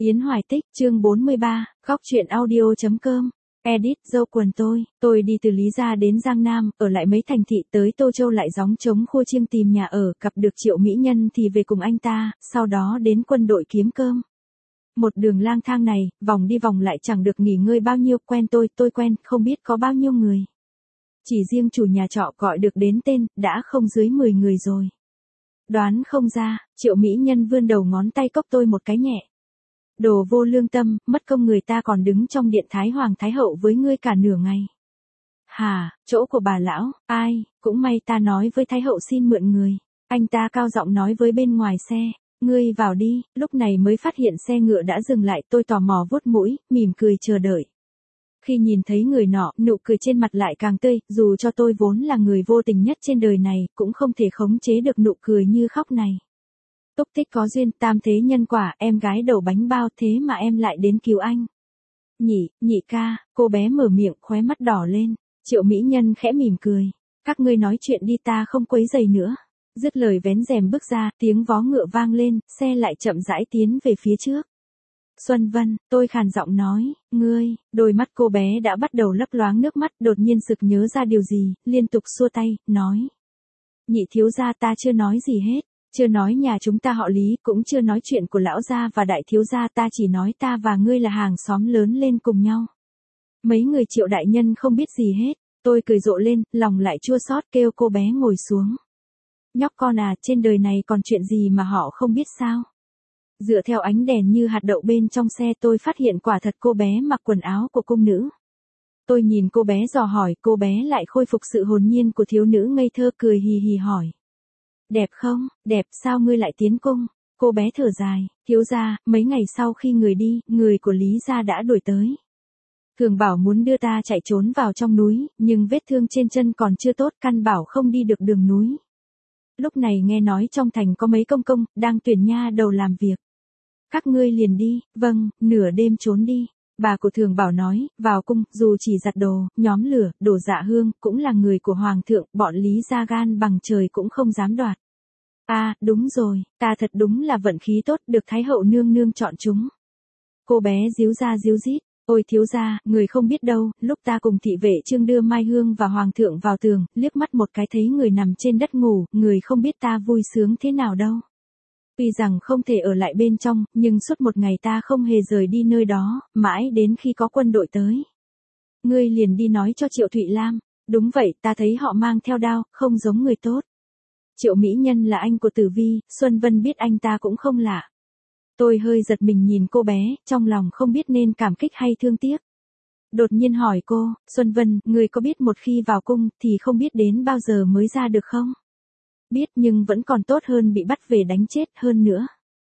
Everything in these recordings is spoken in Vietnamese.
Yến Hoài Tích, chương 43, góc truyện audio.com. Edit, dâu quần tôi đi từ Lý Gia đến Giang Nam, ở lại mấy thành thị tới Tô Châu lại gióng trống khua chiêng tìm nhà ở, gặp được Triệu Mỹ Nhân thì về cùng anh ta, sau đó đến quân đội kiếm cơm. Một đường lang thang này, vòng đi vòng lại chẳng được nghỉ ngơi bao nhiêu, quen tôi quen, không biết có bao nhiêu người. Chỉ riêng chủ nhà trọ gọi được đến tên, đã không dưới 10 người rồi. Đoán không ra, Triệu Mỹ Nhân vươn đầu ngón tay cốc tôi một cái nhẹ. Đồ vô lương tâm, mất công người ta còn đứng trong điện Thái Hoàng Thái Hậu với ngươi cả nửa ngày. Hà, chỗ của bà lão, ai, cũng may ta nói với Thái Hậu xin mượn người. Anh ta cao giọng nói với bên ngoài xe, ngươi vào đi, lúc này mới phát hiện xe ngựa đã dừng lại, tôi tò mò vuốt mũi, mỉm cười chờ đợi. Khi nhìn thấy người nọ, nụ cười trên mặt lại càng tươi, dù cho tôi vốn là người vô tình nhất trên đời này, cũng không thể khống chế được nụ cười như khóc này. Túc tích có duyên, tam thế nhân quả, em gái đầu bánh bao, thế mà em lại đến cứu anh. Nhị ca, cô bé mở miệng, khóe mắt đỏ lên. Triệu Mỹ Nhân khẽ mỉm cười. Các ngươi nói chuyện đi, ta không quấy rầy nữa. Dứt lời vén rèm bước ra, tiếng vó ngựa vang lên, xe lại chậm rãi tiến về phía trước. Xuân Vân, tôi khàn giọng nói, ngươi, đôi mắt cô bé đã bắt đầu lấp loáng nước mắt, đột nhiên sực nhớ ra điều gì, liên tục xua tay, nói. Nhị thiếu gia, ta chưa nói gì hết. Chưa nói nhà chúng ta họ Lý, cũng chưa nói chuyện của lão gia và đại thiếu gia, ta chỉ nói ta và ngươi là hàng xóm lớn lên cùng nhau. Mấy người Triệu đại nhân không biết gì hết. Tôi cười rộ lên, lòng lại chua xót, kêu cô bé ngồi xuống. Nhóc con à, trên đời này còn chuyện gì mà họ không biết sao? Dựa theo ánh đèn như hạt đậu bên trong xe, tôi phát hiện quả thật cô bé mặc quần áo của cung nữ. Tôi nhìn cô bé dò hỏi, cô bé lại khôi phục sự hồn nhiên của thiếu nữ ngây thơ, cười hì hì hỏi. Đẹp không? Đẹp, sao ngươi lại tiến cung? Cô bé thở dài, thiếu gia, mấy ngày sau khi người đi, người của Lý gia đã đuổi tới. Thường bảo muốn đưa ta chạy trốn vào trong núi, nhưng vết thương trên chân còn chưa tốt, căn bảo không đi được đường núi. Lúc này nghe nói trong thành có mấy công công, đang tuyển nha đầu làm việc. Các ngươi liền đi, vâng, nửa đêm trốn đi. Bà của Thường bảo nói, vào cung, dù chỉ giặt đồ, nhóm lửa, đổ dạ hương, cũng là người của Hoàng thượng, bọn Lý gia gan bằng trời cũng không dám đoạt. À, đúng rồi, ta thật đúng là vận khí tốt, được Thái Hậu nương nương chọn chúng. Cô bé díu ra díu dít, ôi thiếu gia, người không biết đâu, lúc ta cùng thị vệ Trương đưa Mai Hương và Hoàng thượng vào tường, liếc mắt một cái thấy người nằm trên đất ngủ, người không biết ta vui sướng thế nào đâu. Tuy rằng không thể ở lại bên trong, nhưng suốt một ngày ta không hề rời đi nơi đó, mãi đến khi có quân đội tới. Ngươi liền đi nói cho Triệu Thụy Lam, đúng vậy, ta thấy họ mang theo đao, không giống người tốt. Triệu Mỹ Nhân là anh của Tử Vi, Xuân Vân biết anh ta cũng không lạ. Tôi hơi giật mình nhìn cô bé, trong lòng không biết nên cảm kích hay thương tiếc. Đột nhiên hỏi cô, Xuân Vân, người có biết một khi vào cung thì không biết đến bao giờ mới ra được không? Biết, nhưng vẫn còn tốt hơn bị bắt về đánh chết hơn nữa.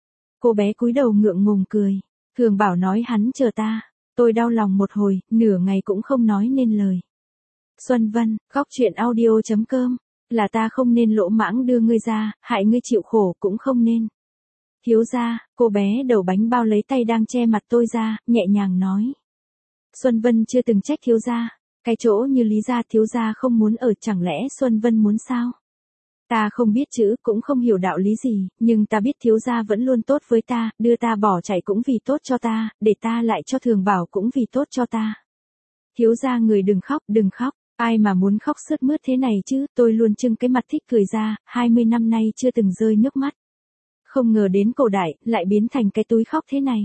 Cô bé cúi đầu ngượng ngùng cười. Thường bảo nói hắn chờ ta. Tôi đau lòng một hồi, nửa ngày cũng không nói nên lời. Xuân Vân, góc truyện audio.com. Là ta không nên lỗ mãng đưa ngươi ra, hại ngươi chịu khổ cũng không nên. Thiếu gia, cô bé đầu bánh bao lấy tay đang che mặt tôi ra, nhẹ nhàng nói. Xuân Vân chưa từng trách thiếu gia. Cái chỗ như Lý gia thiếu gia không muốn ở, chẳng lẽ Xuân Vân muốn sao? Ta không biết chữ, cũng không hiểu đạo lý gì, nhưng ta biết thiếu gia vẫn luôn tốt với ta, đưa ta bỏ chạy cũng vì tốt cho ta, để ta lại cho Thường bảo cũng vì tốt cho ta. Thiếu gia người đừng khóc, ai mà muốn khóc sướt mướt thế này chứ, tôi luôn trưng cái mặt thích cười ra, 20 năm nay chưa từng rơi nước mắt. Không ngờ đến cổ đại, lại biến thành cái túi khóc thế này.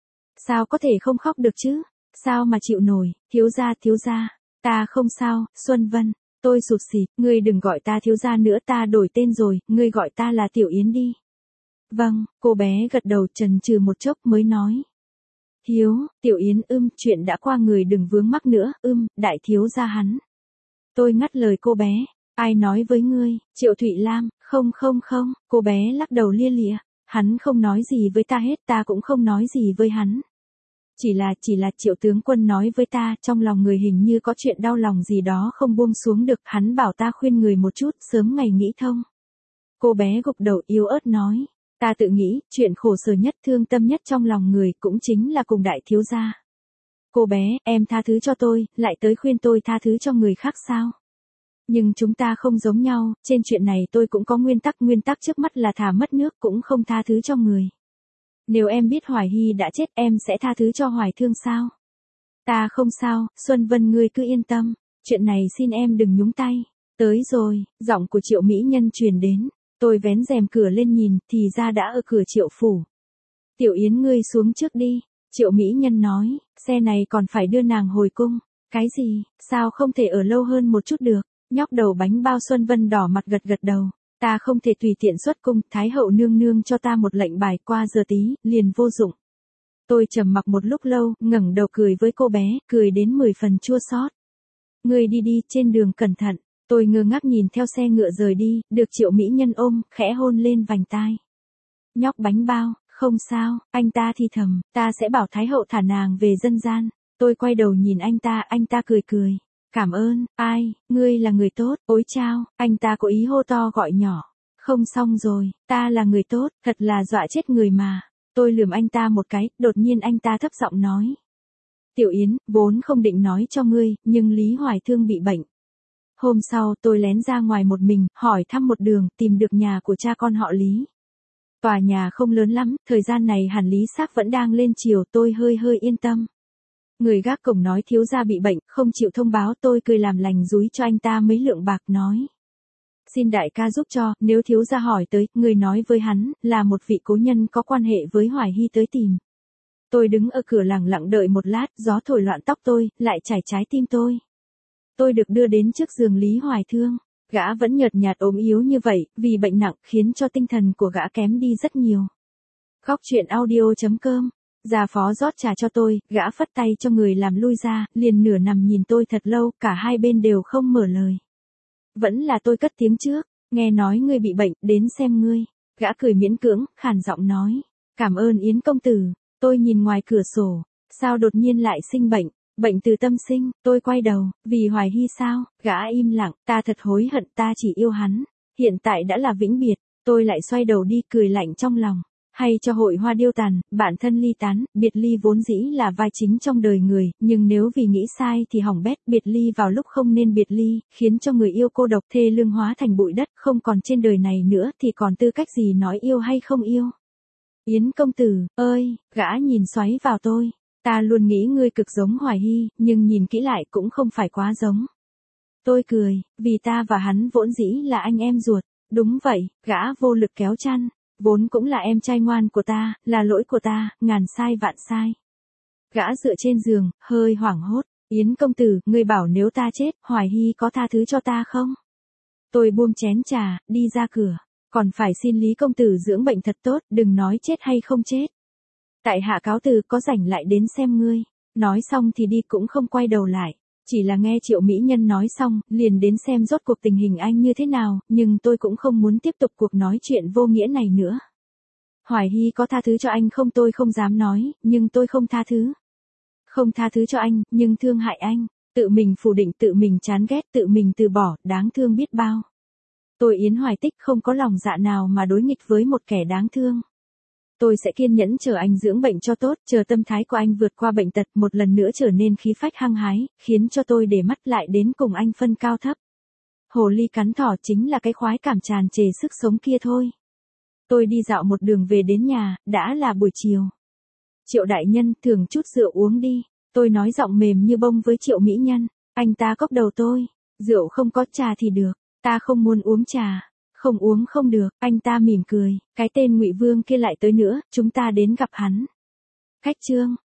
Sao có thể không khóc được chứ, sao mà chịu nổi, thiếu gia, ta không sao, Xuân Vân. Tôi sụt sịt, ngươi đừng gọi ta thiếu gia nữa, ta đổi tên rồi, ngươi gọi ta là Tiểu Yến đi. Vâng, cô bé gật đầu chần chừ một chốc mới nói. Tiểu Yến, chuyện đã qua người đừng vướng mắc nữa, đại thiếu gia hắn. Tôi ngắt lời cô bé, ai nói với ngươi, Triệu Thụy Lam, không, cô bé lắc đầu lia lịa, hắn không nói gì với ta hết, ta cũng không nói gì với hắn. Chỉ là Triệu tướng quân nói với ta, trong lòng người hình như có chuyện đau lòng gì đó không buông xuống được, hắn bảo ta khuyên người một chút, sớm ngày nghĩ thông. Cô bé gục đầu yếu ớt nói, ta tự nghĩ, chuyện khổ sở nhất, thương tâm nhất trong lòng người cũng chính là cùng đại thiếu gia. Cô bé, em tha thứ cho tôi, lại tới khuyên tôi tha thứ cho người khác sao? Nhưng chúng ta không giống nhau, trên chuyện này tôi cũng có nguyên tắc trước mắt là thà mất nước cũng không tha thứ cho người. Nếu em biết Hoài Hy đã chết em sẽ tha thứ cho Hoài Thương sao? Ta không sao, Xuân Vân ngươi cứ yên tâm. Chuyện này xin em đừng nhúng tay. Tới rồi, giọng của Triệu Mỹ Nhân truyền đến. Tôi vén rèm cửa lên nhìn, thì ra đã ở cửa Triệu phủ. Tiểu Yến ngươi xuống trước đi. Triệu Mỹ Nhân nói, xe này còn phải đưa nàng hồi cung. Cái gì, sao không thể ở lâu hơn một chút được? Nhóc đầu bánh bao Xuân Vân đỏ mặt gật gật đầu. Ta không thể tùy tiện xuất cung, Thái hậu nương nương cho ta một lệnh bài qua giờ tí, liền vô dụng. Tôi trầm mặc một lúc lâu, ngẩng đầu cười với cô bé, cười đến 10 phần chua xót. Ngươi đi đi, trên đường cẩn thận. Tôi ngơ ngác nhìn theo xe ngựa rời đi, được Triệu Mỹ Nhân ôm, khẽ hôn lên vành tai. Nhóc bánh bao, không sao, anh ta thì thầm, ta sẽ bảo Thái hậu thả nàng về dân gian. Tôi quay đầu nhìn anh ta cười cười. Cảm ơn, ai, ngươi là người tốt, ôi chao, anh ta có ý hô to gọi nhỏ. Không xong rồi, ta là người tốt, thật là dọa chết người mà. Tôi lườm anh ta một cái, đột nhiên anh ta thấp giọng nói. Tiểu Yến, vốn không định nói cho ngươi, nhưng Lý Hoài Thương bị bệnh. Hôm sau tôi lén ra ngoài một mình, hỏi thăm một đường, tìm được nhà của cha con họ Lý. Tòa nhà không lớn lắm, thời gian này hẳn Lý Xác vẫn đang lên chiều, tôi hơi yên tâm. Người gác cổng nói thiếu gia bị bệnh, không chịu thông báo, tôi cười làm lành dúi cho anh ta mấy lượng bạc nói. Xin đại ca giúp cho, nếu thiếu gia hỏi tới, người nói với hắn, là một vị cố nhân có quan hệ với Hoài Hy tới tìm. Tôi đứng ở cửa lặng lặng đợi một lát, gió thổi loạn tóc tôi, lại chảy trái tim tôi. Tôi được đưa đến trước giường Lý Hoài Thương. Gã vẫn nhợt nhạt ốm yếu như vậy, vì bệnh nặng khiến cho tinh thần của gã kém đi rất nhiều. Góc truyện audio.com. Gia phó rót trà cho tôi, gã phất tay cho người làm lui ra, liền nửa nằm nhìn tôi thật lâu, cả hai bên đều không mở lời. Vẫn là tôi cất tiếng trước, nghe nói ngươi bị bệnh, đến xem ngươi. Gã cười miễn cưỡng, khàn giọng nói. Cảm ơn Yến công tử. Tôi nhìn ngoài cửa sổ, sao đột nhiên lại sinh bệnh, bệnh từ tâm sinh, tôi quay đầu, vì Hoài Hy sao, gã im lặng, ta thật hối hận, ta chỉ yêu hắn, hiện tại đã là vĩnh biệt, tôi lại xoay đầu đi cười lạnh trong lòng. Hay cho hội hoa điêu tàn, bản thân ly tán, biệt ly vốn dĩ là vai chính trong đời người, nhưng nếu vì nghĩ sai thì hỏng bét, biệt ly vào lúc không nên biệt ly, khiến cho người yêu cô độc thê lương hóa thành bụi đất, không còn trên đời này nữa thì còn tư cách gì nói yêu hay không yêu. Yến công tử, ơi, gã nhìn xoáy vào tôi. Ta luôn nghĩ ngươi cực giống Hoài Hy, nhưng nhìn kỹ lại cũng không phải quá giống. Tôi cười, vì ta và hắn vốn dĩ là anh em ruột. Đúng vậy, gã vô lực kéo chăn. Vốn cũng là em trai ngoan của ta, là lỗi của ta, ngàn sai vạn sai. Gã dựa trên giường, hơi hoảng hốt. Yến công tử, ngươi bảo nếu ta chết, Hoài Hy có tha thứ cho ta không? Tôi buông chén trà, đi ra cửa. Còn phải xin Lý công tử dưỡng bệnh thật tốt, đừng nói chết hay không chết. Tại hạ cáo từ, có rảnh lại đến xem ngươi. Nói xong thì đi cũng không quay đầu lại. Chỉ là nghe Triệu Mỹ Nhân nói xong, liền đến xem rốt cuộc tình hình anh như thế nào, nhưng tôi cũng không muốn tiếp tục cuộc nói chuyện vô nghĩa này nữa. Hoài Hy có tha thứ cho anh không, tôi không dám nói, nhưng tôi không tha thứ. Không tha thứ cho anh, nhưng thương hại anh. Tự mình phủ định, tự mình chán ghét, tự mình từ bỏ, đáng thương biết bao. Tôi Yến Hoài Tích không có lòng dạ nào mà đối nghịch với một kẻ đáng thương. Tôi sẽ kiên nhẫn chờ anh dưỡng bệnh cho tốt, chờ tâm thái của anh vượt qua bệnh tật một lần nữa trở nên khí phách hăng hái, khiến cho tôi để mắt lại đến cùng anh phân cao thấp. Hồ ly cắn thỏ chính là cái khoái cảm tràn trề sức sống kia thôi. Tôi đi dạo một đường về đến nhà, đã là buổi chiều. Triệu đại nhân, thưởng chút rượu uống đi. Tôi nói giọng mềm như bông với Triệu Mỹ Nhân. Anh ta cốc đầu tôi. Rượu không có, trà thì được. Ta không muốn uống trà. Không uống không được, anh ta mỉm cười, cái tên Ngụy Vương kia lại tới nữa, chúng ta đến gặp hắn. Khách chương